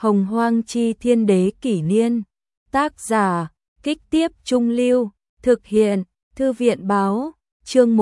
Hồng Hoang Chi Thiên Đế Kỷ Niên. Tác giả, Kích Tiếp Trung Lưu. Thực hiện, Thư viện Báo. Chương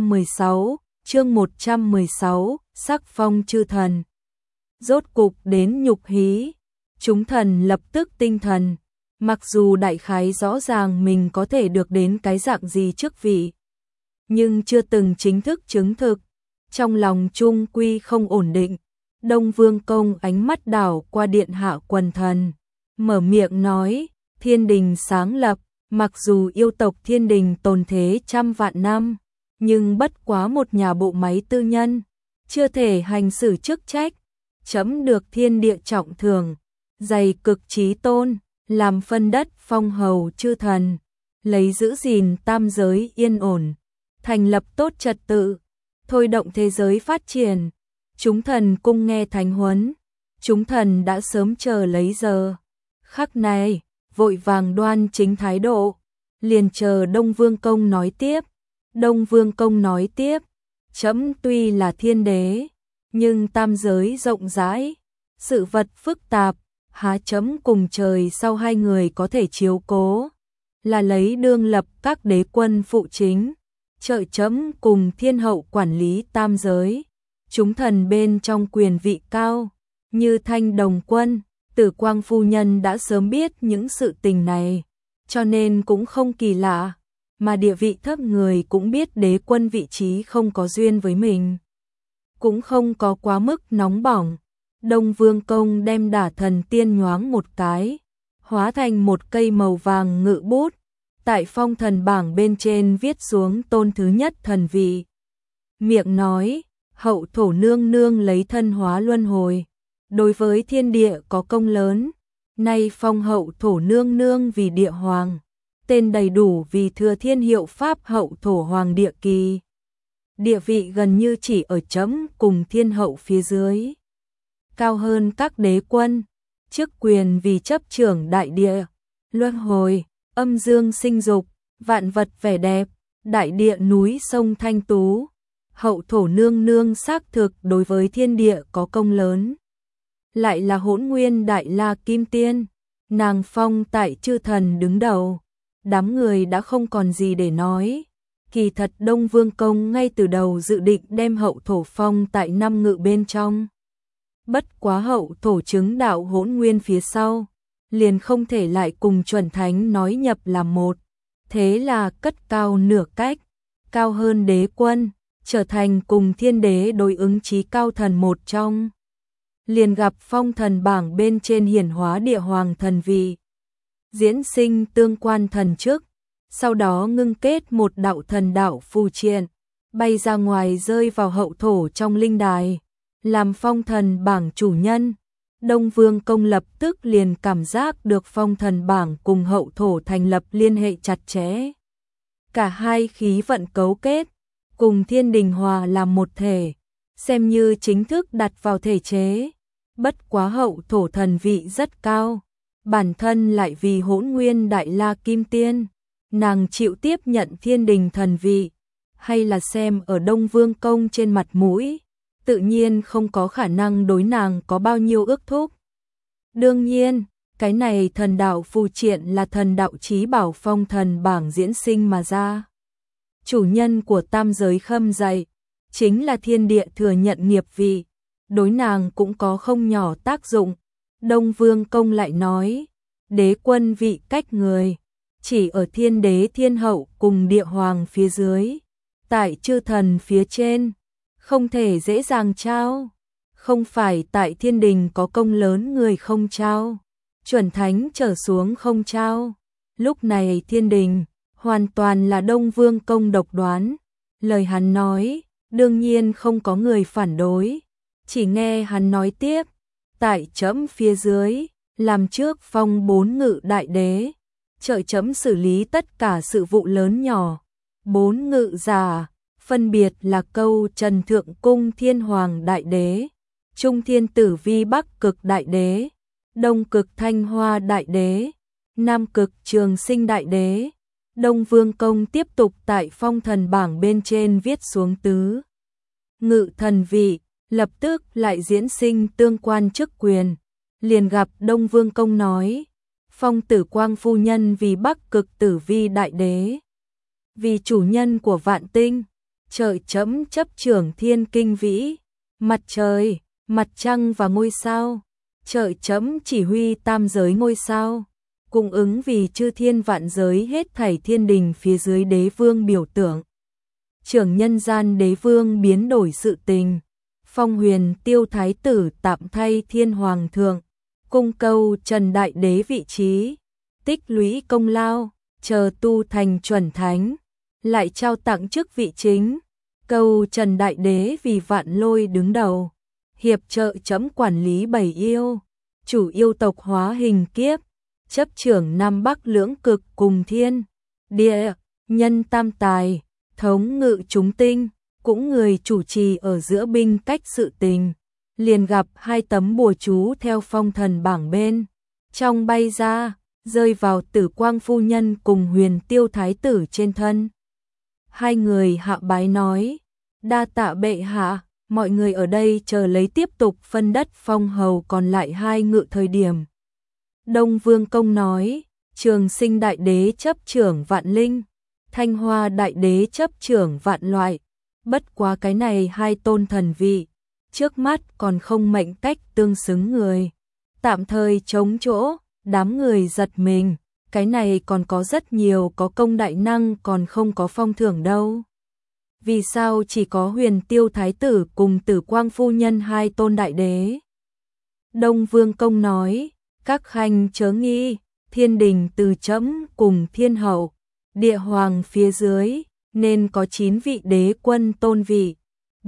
116, Sắc Phong Chư Thần. Rốt cục đến nhục hí. Chúng thần lập tức tinh thần. Mặc dù đại khái rõ ràng mình có thể được đến cái dạng gì chức vị, nhưng chưa từng chính thức chứng thực. Trong lòng chung quy không ổn định. Đông Vương Công ánh mắt đảo qua điện hạ quần thần, mở miệng nói, thiên đình sáng lập, mặc dù yêu tộc thiên đình tồn thế trăm vạn năm, nhưng bất quá một nhà bộ máy tư nhân, chưa thể hành xử chức trách. Chấm được thiên địa trọng thưởng, dày cực chí tôn, làm phân đất phong hầu chư thần, lấy giữ gìn tam giới yên ổn, thành lập tốt trật tự, thôi động thế giới phát triển. Chúng thần cung nghe thánh huấn, chúng thần đã sớm chờ lấy giờ khắc này, vội vàng đoan chính thái độ, liền chờ Đông Vương Công nói tiếp. Đông Vương Công nói tiếp, chấm tuy là thiên đế, nhưng tam giới rộng rãi, sự vật phức tạp, há chấm cùng trời sau hai người có thể chiếu cố, là lấy đương lập các đế quân phụ chính, trợ chấm cùng thiên hậu quản lý tam giới. Chúng thần bên trong quyền vị cao, như Thanh Đồng Quân, Tử Quang Phu Nhân đã sớm biết những sự tình này, cho nên cũng không kỳ lạ, mà địa vị thấp người cũng biết đế quân vị trí không có duyên với mình, cũng không có quá mức nóng bỏng. Đông Vương Công đem Đả Thần Tiên nhoáng một cái, hóa thành một cây màu vàng ngự bút, tại phong thần bảng bên trên viết xuống tôn thứ nhất thần vị. Miệng nói, hậu thổ nương nương lấy thân hóa luân hồi, đối với thiên địa có công lớn, nay phong hậu thổ nương nương vì địa hoàng, tên đầy đủ vì thừa thiên hiệu pháp hậu thổ hoàng địa kỳ. Địa vị gần như chỉ ở chấm cùng thiên hậu phía dưới, cao hơn các đế quân, chức quyền vì chấp trưởng đại địa, luân hồi, âm dương sinh dục, vạn vật vẻ đẹp, đại địa núi sông thanh tú. Hậu thổ nương nương xác thực đối với thiên địa có công lớn, lại là Hỗn Nguyên Đại La Kim Tiên, nàng phong tại chư thần đứng đầu, đám người đã không còn gì để nói. Kỳ thật Đông Vương Công ngay từ đầu dự định đem hậu thổ phong tại năm ngự bên trong, bất quá hậu thổ chứng đạo Hỗn Nguyên phía sau, liền không thể lại cùng chuẩn thánh nói nhập làm một, thế là cất cao nửa cách, cao hơn đế quân, trở thành cùng thiên đế đối ứng chí cao thần một trong. Liền gặp phong thần bảng bên trên hiển hóa địa hoàng thần vị, diễn sinh tương quan thần chức, sau đó ngưng kết một đạo thần đạo phù triện, bay ra ngoài rơi vào hậu thổ trong linh đài, làm phong thần bảng chủ nhân. Đông Vương Công lập tức liền cảm giác được phong thần bảng cùng hậu thổ thành lập liên hệ chặt chẽ. Cả hai khí vận cấu kết, cùng thiên đình hòa làm một thể, xem như chính thức đặt vào thể chế. Bất quá hậu thổ thần vị rất cao, bản thân lại vì Hỗn Nguyên Đại La Kim Tiên, nàng chịu tiếp nhận thiên đình thần vị, hay là xem ở Đông Vương Công trên mặt mũi, tự nhiên không có khả năng đối nàng có bao nhiêu ước thúc. Đương nhiên, cái này thần đạo phù triện là thần đạo chí bảo phong thần bảng diễn sinh mà ra. Chủ nhân của tam giới khâm dạy, chính là thiên địa thừa nhận nghiệp vị, đối nàng cũng có không nhỏ tác dụng. Đông Vương Công lại nói, đế quân vị cách người, chỉ ở thiên đế thiên hậu cùng địa hoàng phía dưới, tại chư thần phía trên, không thể dễ dàng trao, không phải tại thiên đình có công lớn người không trao, chuẩn thánh trở xuống không trao. Lúc này thiên đình hoàn toàn là Đông Vương Công độc đoán, lời hắn nói, đương nhiên không có người phản đối, chỉ nghe hắn nói tiếp, tại chấm phía dưới, làm trước phong 4 ngự đại đế, trợ chấm xử lý tất cả sự vụ lớn nhỏ. 4 ngự giả, phân biệt là Câu Trần Thượng Cung Thiên Hoàng Đại Đế, Trung Thiên Tử Vi Bắc Cực Đại Đế, Đông Cực Thanh Hoa Đại Đế, Nam Cực Trường Sinh Đại Đế. Đông Vương Công tiếp tục tại phong thần bảng bên trên viết xuống tứ ngự thần vị, lập tức lại diễn sinh tương quan chức quyền, liền gặp Đông Vương Công nói, phong Tử Quang phu nhân vì Bắc Cực Tử Vi đại đế, vì chủ nhân của vạn tinh, trời chấm chấp trưởng thiên kinh vĩ, mặt trời, mặt trăng và ngôi sao, trời chấm chỉ huy tam giới ngôi sao, cung ứng vì chư thiên vạn giới hết thảy thiên đình phía dưới đế vương biểu tượng. Trưởng nhân gian đế vương biến đổi sự tình, phong Huyền Tiêu thái tử tạm thay thiên hoàng thượng, cung cầu Trần đại đế vị trí, tích lũy công lao, chờ tu thành chuẩn thánh, lại trao tặng chức vị chính, cầu Trần đại đế vì Vạn Lôi đứng đầu, hiệp trợ chấm quản lý bảy yêu, chủ yêu tộc hóa hình kiếp, chấp trưởng Nam Bắc lưỡng cực cùng thiên, địa, nhân tam tài, thống ngự chúng tinh, cũng người chủ trì ở giữa binh cách sự tình, liền gặp hai tấm bùa chú theo phong thần bảng bên, trong bay ra, rơi vào Tử Quang phu nhân cùng Huyền Tiêu thái tử trên thân. Hai người hạ bái nói, đa tạ bệ hạ, mọi người ở đây chờ lấy tiếp tục phân đất phong hầu còn lại hai ngự thời điểm. Đông Vương Công nói, Trường Sinh đại đế chấp trưởng vạn linh, Thanh Hoa đại đế chấp trưởng vạn loại, bất quá cái này hai tôn thần vị, trước mắt còn không mệnh cách tương xứng người, tạm thời chống chỗ, đám người giật mình, cái này còn có rất nhiều có công đại năng còn không có phong thưởng đâu. Vì sao chỉ có Huyền Tiêu thái tử cùng Tử Quang phu nhân hai tôn đại đế? Đông Vương Công nói, các khanh chớ nghi, thiên đình từ trẫm cùng thiên hậu, địa hoàng phía dưới, nên có 9 vị đế quân tôn vị,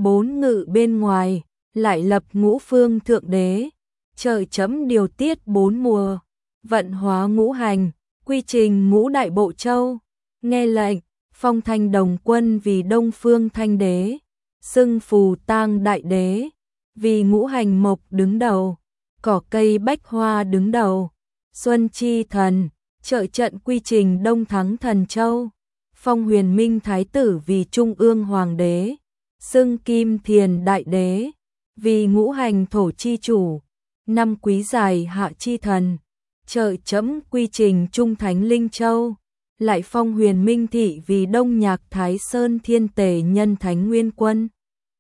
4 ngự bên ngoài, lại lập ngũ phương thượng đế, trời trẫm điều tiết 4 mùa, vận hóa ngũ hành, quy trình ngũ đại bộ châu, nghe lệnh, phong Thanh Đồng quân vì Đông Phương Thanh đế, xưng Phù Tang đại đế, vì ngũ hành mộc đứng đầu, cỏ cây bách hoa đứng đầu, Xuân Chi thần, trợ trận quy trình Đông Thắng Thần Châu, phong Huyền Minh thái tử vì Trung ương hoàng đế, xưng Kim Thiền đại đế, vì ngũ hành thổ chi chủ, năm quý giải hạ chi thần, trợ chấm quy trình Trung Thánh Linh Châu, lại phong Huyền Minh thị vì Đông Nhạc Thái Sơn Thiên Tề Nhân Thánh Nguyên Quân,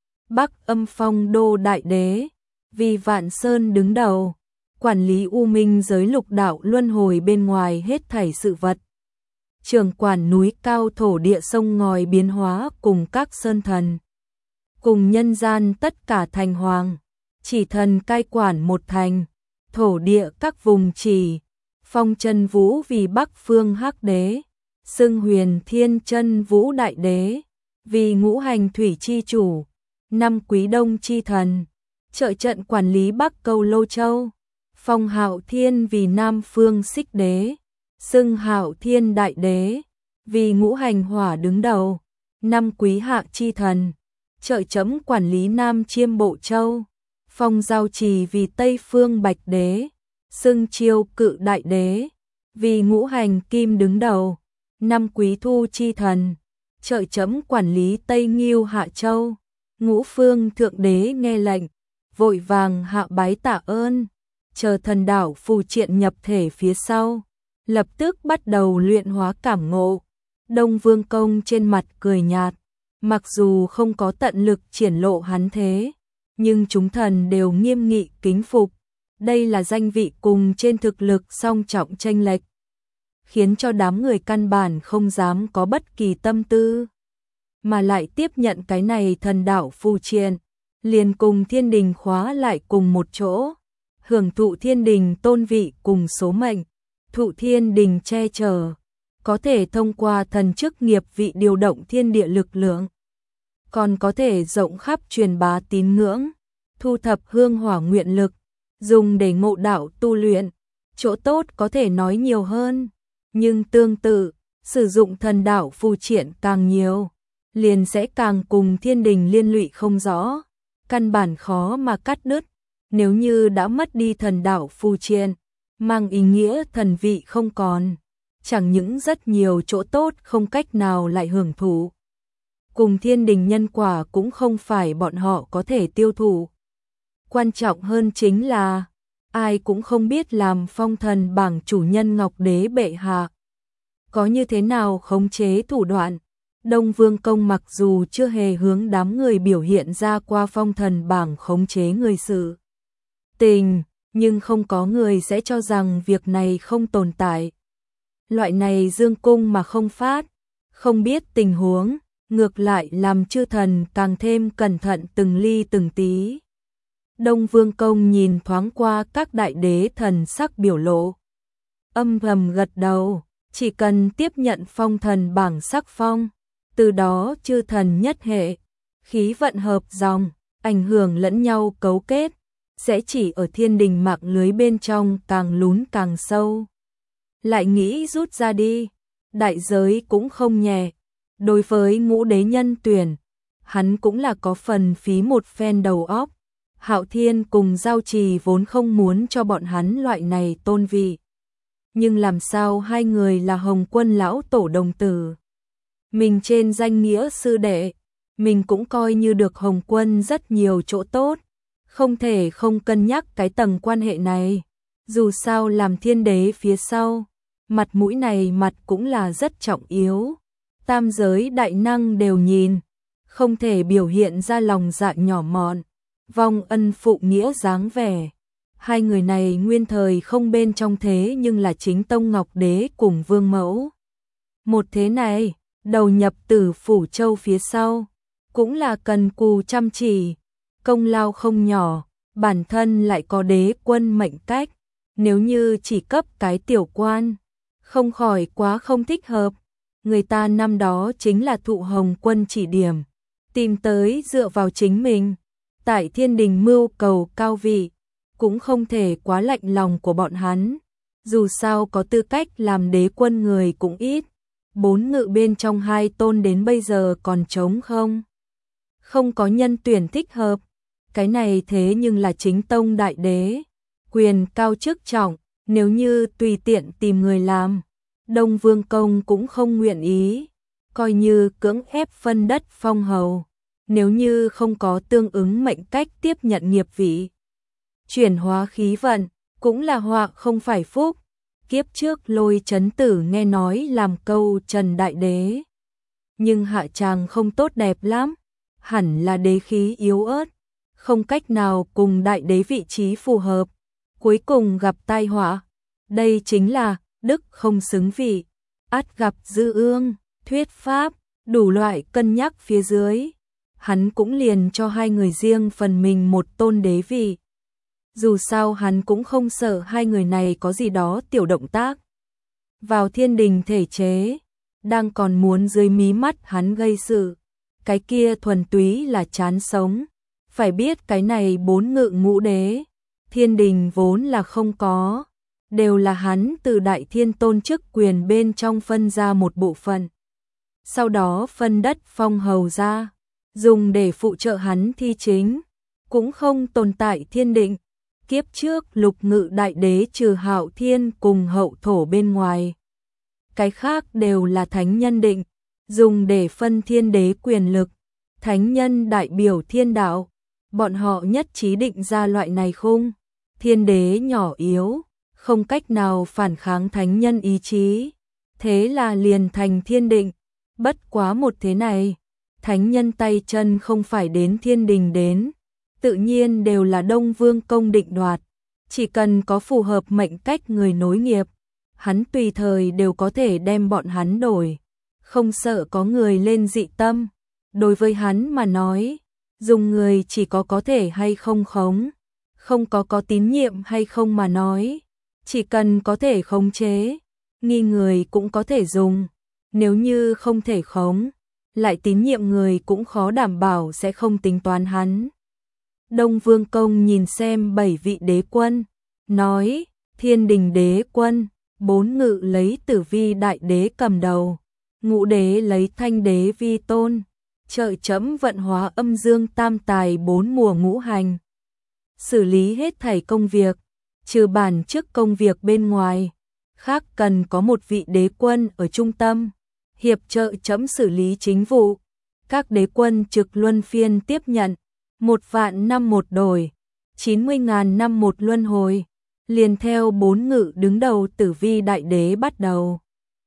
Bắc âm phong Đô đại đế, vì Vạn Sơn đứng đầu, quản lý u minh giới lục đạo luân hồi bên ngoài hết thảy sự vật, trưởng quản núi cao thổ địa sông ngòi biến hóa cùng các sơn thần, cùng nhân gian tất cả thành hoàng, chỉ thần cai quản một thành, thổ địa các vùng chỉ, phong Chân Vũ vì Bắc phương hắc đế, xưng Huyền Thiên Chân Vũ đại đế, vì ngũ hành thủy chi chủ, năm quý đông chi thần, trợ trận quản lý Bắc Câu Lô Châu, phong Hạo Thiên vì Nam phương xích đế, xưng Hạo Thiên đại đế, vì ngũ hành hỏa đứng đầu, năm quý hạ chi thần, trợ chấm quản lý Nam Chiêm Bộ Châu, phong Giao Trì vì Tây phương bạch đế, xưng Chiêu Cự đại đế, vì ngũ hành kim đứng đầu, năm quý thu chi thần, trợ chấm quản lý Tây Nghiêu Hạ Châu, ngũ phương thượng đế nghe lệnh, vội vàng hạ bái tạ ơn, chờ thần đảo phù triện nhập thể phía sau, lập tức bắt đầu luyện hóa cảm ngộ. Đông Vương Công trên mặt cười nhạt, mặc dù không có tận lực triển lộ hắn thế, nhưng chúng thần đều nghiêm nghị kính phục, đây là danh vị cùng trên thực lực song trọng chênh lệch, khiến cho đám người căn bản không dám có bất kỳ tâm tư, mà lại tiếp nhận cái này thần đạo phù triện, liền cùng thiên đình khóa lại cùng một chỗ, hưởng thụ thiên đình tôn vị cùng số mệnh, thụ thiên đình che chở, có thể thông qua thần chức nghiệp vị điều động thiên địa lực lượng, còn có thể rộng khắp truyền bá tín ngưỡng, thu thập hương hỏa nguyện lực, dùng để ngộ đạo tu luyện, chỗ tốt có thể nói nhiều hơn, nhưng tương tự, sử dụng thần đạo phù triện càng nhiều, liền sẽ càng cùng thiên đình liên lụy không rõ, căn bản khó mà cắt đứt, nếu như đã mất đi thần đạo phù triện, mang ý nghĩa thần vị không còn, chẳng những rất nhiều chỗ tốt không cách nào lại hưởng thụ, cùng thiên đình nhân quả cũng không phải bọn họ có thể tiêu thụ. Quan trọng hơn chính là, ai cũng không biết làm phong thần bảng chủ nhân Ngọc Đế bệ hạ có như thế nào khống chế thủ đoạn. Đông Vương Công mặc dù chưa hề hướng đám người biểu hiện ra qua phong thần bảng khống chế người sự tình, nhưng không có người sẽ cho rằng việc này không tồn tại. Loại này dương cung mà không phát, không biết tình huống, ngược lại làm chư thần càng thêm cẩn thận từng ly từng tí. Đông Vương Công nhìn thoáng qua các đại đế thần sắc biểu lộ, âm thầm gật đầu, chỉ cần tiếp nhận phong thần bảng sắc phong, từ đó chư thần nhất hệ, khí vận hợp dòng, ảnh hưởng lẫn nhau cấu kết, sẽ chỉ ở thiên đình mạng lưới bên trong càng lún càng sâu. Lại nghĩ rút ra đi, đại giới cũng không nhẹ. Đối với ngũ đế nhân tuyển, hắn cũng là có phần phí một phen đầu óc. Hạo Thiên cùng Giao Trì vốn không muốn cho bọn hắn loại này tôn vị. Nhưng làm sao hai người là Hồng Quân lão tổ đồng tử. Mình trên danh nghĩa sư đệ, mình cũng coi như được Hồng Quân rất nhiều chỗ tốt. Không thể không cân nhắc cái tầng quan hệ này. Dù sao làm thiên đế phía sau, mặt mũi này mặt cũng là rất trọng yếu. Tam giới đại năng đều nhìn, không thể biểu hiện ra lòng dạ nhỏ mọn, vong ân phụ nghĩa dáng vẻ. Hai người này nguyên thời không bên trong thế nhưng là chính tông Ngọc Đế cùng Vương Mẫu. Một thế này, đầu nhập Tử Phủ Châu phía sau, cũng là cần cù chăm chỉ, công lao không nhỏ, bản thân lại có đế quân mệnh cách, nếu như chỉ cấp cái tiểu quan, không khỏi quá không thích hợp. Người ta năm đó chính là thụ Hồng Quân chỉ điểm, tìm tới dựa vào chính mình, tại thiên đình mưu cầu cao vị, cũng không thể quá lạnh lòng của bọn hắn. Dù sao có tư cách làm đế quân người cũng ít, 4 ngự bên trong 2 tôn đến bây giờ còn trống không. Không có nhân tuyển thích hợp, cái này thế nhưng là chính tông đại đế, quyền cao chức trọng, nếu như tùy tiện tìm người làm, Đông Vương Công cũng không nguyện ý, coi như cưỡng ép phân đất phong hầu, nếu như không có tương ứng mệnh cách tiếp nhận nghiệp vị. Chuyển hóa khí vận, cũng là họa không phải phúc. Kiếp trước Lôi Chấn Tử nghe nói làm câu Trần Đại Đế, nhưng hạ tràng không tốt đẹp lắm, hẳn là đế khí yếu ớt, không cách nào cùng đại đế vị trí phù hợp, cuối cùng gặp tai họa. Đây chính là đức không xứng vị, ắt gặp dư ương, thuyết pháp, đủ loại cân nhắc phía dưới. Hắn cũng liền cho hai người riêng phần mình một tôn đế vị. Dù sao hắn cũng không sợ hai người này có gì đó tiểu động tác. Vào thiên đình thể chế, đang còn muốn dưới mí mắt hắn gây sự. Cái kia thuần túy là chán sống. Phải biết cái này 4 ngự ngũ đế, thiên đình vốn là không có. Đều là hắn từ đại thiên tôn chức quyền bên trong phân ra một bộ phận. Sau đó phân đất phong hầu ra, dùng để phụ trợ hắn thi chính, cũng không tồn tại thiên định. Kiếp trước lục ngự đại đế trừ Hạo Thiên cùng hậu thổ bên ngoài. Cái khác đều là thánh nhân định, dùng để phân thiên đế quyền lực. Thánh nhân đại biểu thiên đạo, bọn họ nhất trí định ra loại này khung. Thiên đế nhỏ yếu, không cách nào phản kháng thánh nhân ý chí, thế là liền thành thiên định. Bất quá một thế này, thánh nhân tay chân không phải đến thiên đình đến, tự nhiên đều là Đông Vương Công định đoạt, chỉ cần có phù hợp mệnh cách người nối nghiệp, hắn tùy thời đều có thể đem bọn hắn đổi, không sợ có người lên dị tâm. Đối với hắn mà nói, dùng người chỉ có thể hay không khống, không có tín nhiệm hay không mà nói, chỉ cần có thể khống chế, nghi người cũng có thể dùng, nếu như không thể khống, lại tín nhiệm người cũng khó đảm bảo sẽ không tính toán hắn. Đông Vương Công nhìn xem 7 vị đế quân, nói, thiên đình đế quân, 4 ngự lấy Tử Vi đại đế cầm đầu, ngũ đế lấy Thanh đế vi tôn, trợ chấm vận hóa âm dương tam tài 4 mùa ngũ hành. Xử lý hết thảy công việc, trừ bản chức công việc bên ngoài, khác cần có một vị đế quân ở trung tâm, hiệp trợ chấm xử lý chính vụ. Các đế quân trực luân phiên tiếp nhận, 1 vạn năm một đổi, 90.000 năm một luân hồi. liền theo 4 ngự đứng đầu Tử Vi đại đế bắt đầu.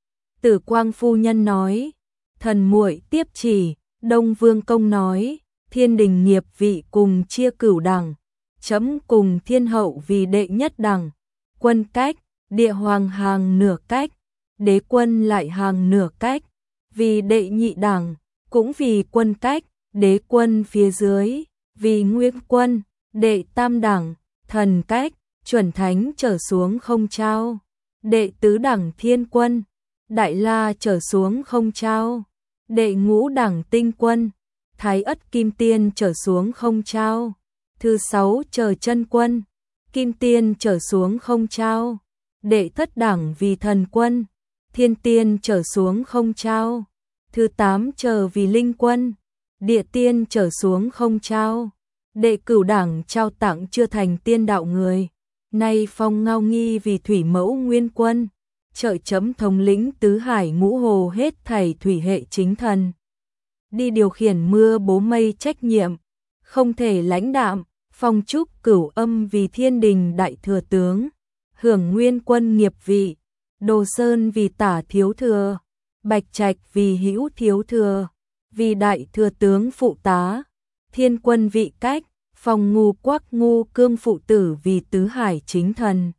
Tử Quang phu nhân nói, thần muội tiếp chỉ. Đông Vương công nói, thiên đình nghiệp vị cùng chia cửu đẳng, chấm cùng thiên hậu vì đệ nhất đẳng, quân cách, địa hoàng hàng nửa cách, đế quân lại hàng nửa cách, vì đệ nhị đẳng, cũng vì quân cách, đế quân phía dưới, vì nguyên quân, đệ tam đẳng, thần cách, chuẩn thánh trở xuống không trao, đệ tứ đẳng thiên quân, đại la trở xuống không trao, đệ ngũ đẳng tinh quân, thái ất kim tiên trở xuống không trao, thứ 6 trở chân quân, kim tiên trở xuống không trao, đệ thất đẳng vì thần quân, thiên tiên trở xuống không trao, thứ 8 trở vì linh quân, địa tiên trở xuống không trao, đệ cửu đẳng trao tặng chưa thành tiên đạo người, nay phong ngao nghi vì thủy mẫu nguyên quân, trợ chấm thống lĩnh tứ hải ngũ hồ hết thảy thủy hệ chính thần. Đi điều khiển mưa bố mây trách nhiệm, không thể lãnh đạm, phong trúc cửu âm vì thiên đình đại thừa tướng, hưởng nguyên quân nghiệp vị, đồ sơn vì tả thiếu thừa, bạch trạch vì hữu thiếu thừa, vì đại thừa tướng phụ tá, thiên quân vị cách, phong ngu quắc ngu cương phụ tử vì tứ hải chính thần.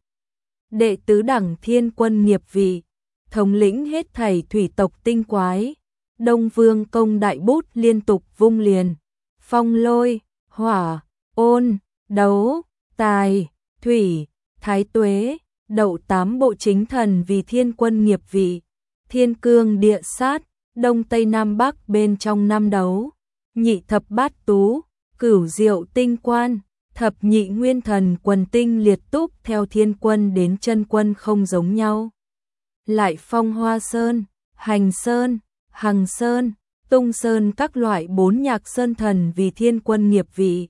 Đệ tứ đẳng thiên quân nghiệp vị, thống lĩnh hết thảy thủy tộc tinh quái, Đông Vương công đại bút liên tục vung liền, phong lôi, hỏa, ôn, đấu, tài, thủy, thái tuế, đậu 8 bộ chính thần vì thiên quân nghiệp vị, thiên cương địa sát, đông tây nam bắc bên trong năm đấu, nhị thập bát tú, cửu diệu tinh quan, thập nhị nguyên thần quần tinh liệt túc theo thiên quân đến chân quân không giống nhau. Lại phong Hoa Sơn, Hành Sơn, Hằng Sơn, Tung Sơn các loại 4 nhạc sơn thần vì thiên quân nghiệp vị.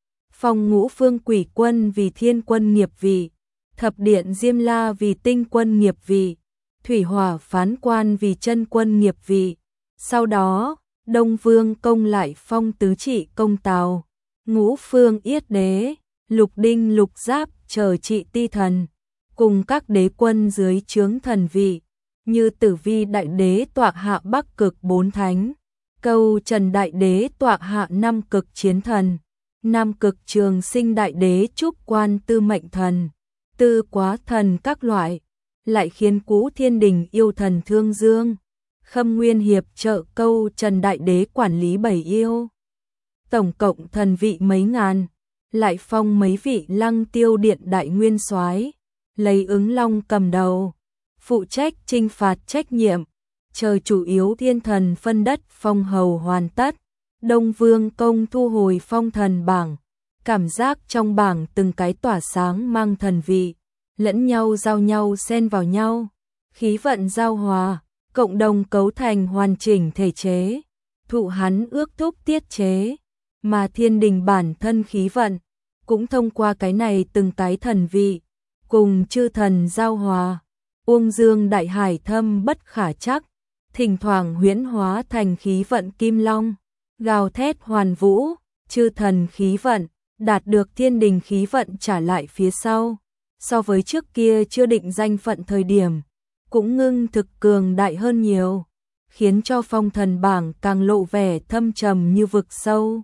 Phong Ngũ Phương Quỷ Quân vì thiên quân nghiệp vị. Thập Điện Diêm La vì tinh quân nghiệp vị. Thủy Hỏa Phán Quan vì chân quân nghiệp vị. Sau đó, Đông Vương công lại phong tứ trị công Tào, Ngũ Phương Yết Đế, Lục Đinh Lục Giáp chờ trị ti thần, cùng các đế quân dưới trướng thần vị, như Tử Vi đại đế tọa hạ Bắc Cực 4 thánh, Câu Trần đại đế tọa hạ Nam Cực chiến thần, Nam Cực Trường Sinh đại đế trúc quan tư mệnh thần, tư quá thần các loại, lại khiến Cũ Thiên Đình yêu thần Thương Dương, Khâm Nguyên hiệp trợ Câu Trần đại đế quản lý 7 yêu. Tổng cộng thần vị mấy ngàn, lại phong mấy vị Lăng Tiêu Điện đại nguyên soái, lấy Ứng Long cầm đầu, phụ trách trinh phạt trách nhiệm, chờ chủ yếu thiên thần phân đất phong hầu hoàn tất, Đông Vương công thu hồi phong thần bảng, cảm giác trong bảng từng cái tỏa sáng mang thần vị, lẫn nhau giao nhau xen vào nhau, khí vận giao hòa, cộng đồng cấu thành hoàn chỉnh thể chế, thụ hắn ước thúc tiết chế, mà thiên đình bản thân khí vận, cũng thông qua cái này từng cái thần vị, cùng chư thần giao hòa, uông dương đại hải thâm bất khả chắc, thỉnh thoảng huyễn hóa thành khí vận kim long, gào thét hoàn vũ, chư thần khí vận, đạt được thiên đình khí vận trả lại phía sau, so với trước kia chưa định danh phận thời điểm, cũng ngưng thực cường đại hơn nhiều, khiến cho phong thần bảng càng lộ vẻ thâm trầm như vực sâu.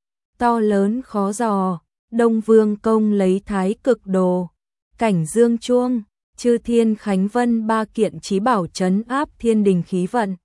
To lớn khó dò, Đông Vương công lấy Thái Cực Đồ, Cảnh Dương Chuông, Chư Thiên Khánh Vân 3 kiện chí bảo trấn áp thiên đình khí vận.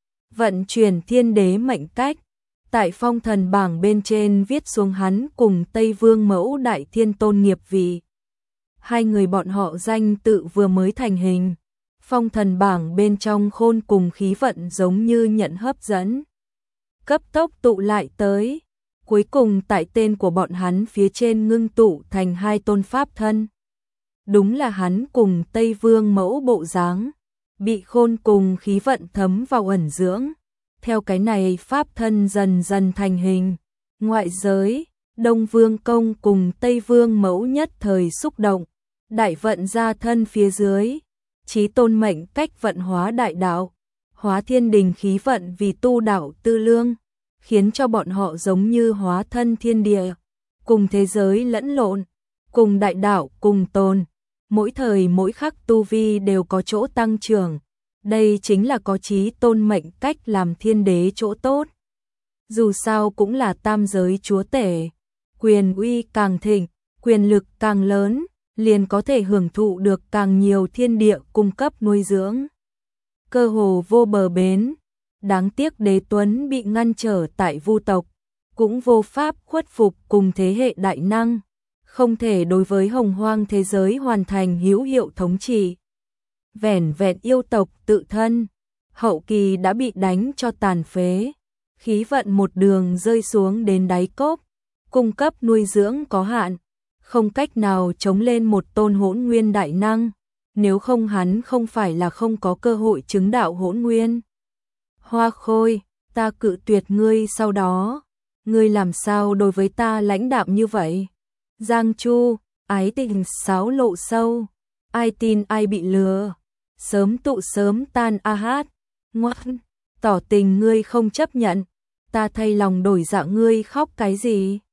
Vận chuyển thiên đế mệnh cách, tại phong thần bảng bên trên viết xuống hắn cùng Tây Vương mẫu đại thiên tôn nghiệp vị. Hai người bọn họ danh tự vừa mới thành hình, phong thần bảng bên trong khôn cùng khí vận giống như nhận hấp dẫn. Cấp tốc tụ lại tới. Cuối cùng tại tên của bọn hắn phía trên ngưng tụ thành 2 tôn pháp thân. Đúng là hắn cùng Tây Vương mẫu bộ dáng, bị khôn cùng khí vận thấm vào ẩn dưỡng. Theo cái này pháp thân dần dần thành hình. Ngoại giới, Đông Vương công cùng Tây Vương mẫu nhất thời xúc động, đại vận ra thân phía dưới, chí tôn mệnh cách vận hóa đại đạo, hóa thiên đình khí vận vì tu đạo tư lương, khiến cho bọn họ giống như hóa thân thiên địa, cùng thế giới lẫn lộn, cùng đại đạo cùng tồn, mỗi thời mỗi khắc tu vi đều có chỗ tăng trưởng. Đây chính là có chí tôn mệnh cách làm thiên đế chỗ tốt. Dù sao cũng là tam giới chúa tể, quyền uy càng thịnh, quyền lực càng lớn, liền có thể hưởng thụ được càng nhiều thiên địa cung cấp nuôi dưỡng. Cơ hồ vô bờ bến, đáng tiếc Đế Tuấn bị ngăn trở tại Vu tộc, cũng vô pháp khuất phục cùng thế hệ đại năng, không thể đối với hồng hoang thế giới hoàn thành hữu hiệu thống trị. Vẻn vẹn yêu tộc tự thân, hậu kỳ đã bị đánh cho tàn phế, khí vận một đường rơi xuống đến đáy cốc, cung cấp nuôi dưỡng có hạn, không cách nào chống lên một tôn hỗn nguyên đại năng, nếu không hắn không phải là không có cơ hội chứng đạo hỗn nguyên. Hoa Khôi, ta cự tuyệt ngươi sau đó, ngươi làm sao đối với ta lãnh đạm như vậy? Giang Chu, ái tình sáo lộ sâu, ai tin ai bị lừa, sớm tụ sớm tan a hát, ngoan, tỏ tình ngươi không chấp nhận, ta thay lòng đổi dạ ngươi khóc cái gì?